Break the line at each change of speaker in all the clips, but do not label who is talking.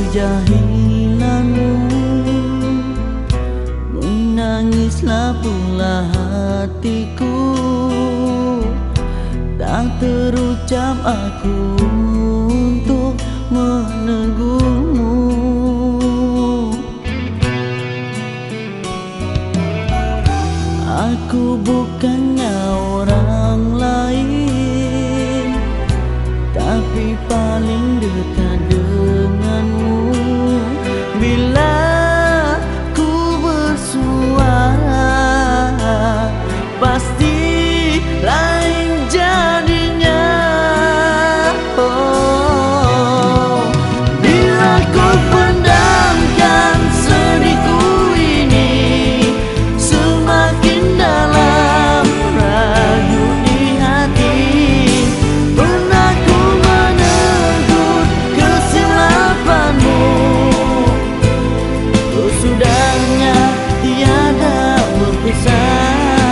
kejahilanmu, menangislah pula hatiku. Tak terucap aku untuk menegurmu. Aku bukannya orang lain, tapi paling dekat denganmu. Bila ku bersuara, pasti lain jadinya. Oh, bila ku pendamkan sedihku ini, semakin dalam ragu di hati. Pernah ku menegur kesilapanmu, oh sudahnya tiada berpesan.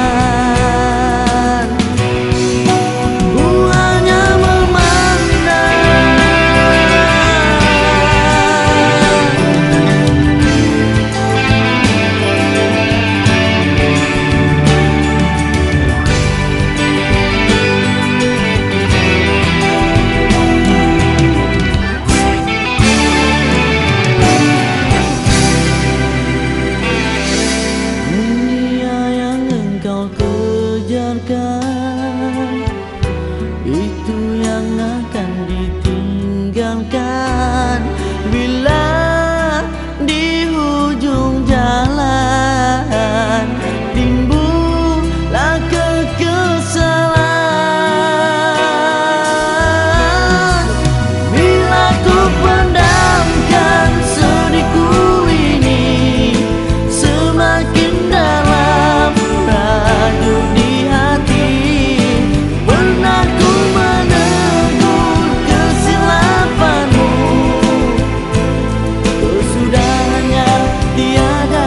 Itu yang akan ditinggalkan bila di ujung jalan timbullah kekesalan. Bila ku pendamkan sedihku ini, semakin dalam ragu di hati. Pernah ku menegur kesilapanmu, sudahnya tiada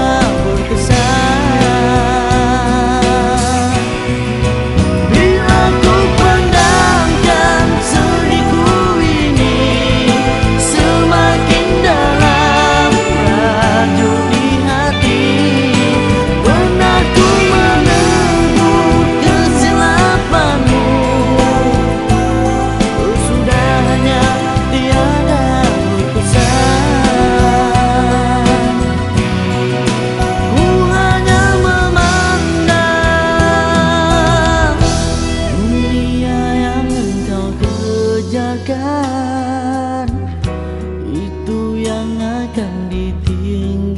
berkesan. Bila ku pendamkan sedihku ini, semakin dalam ragu di hati. Pernah ku menegur kesilapanmu, sudahnya tiada berkesan. Ku hanya memandang dunia yang engkau kejarkan, itu yang akan ditinggalkan.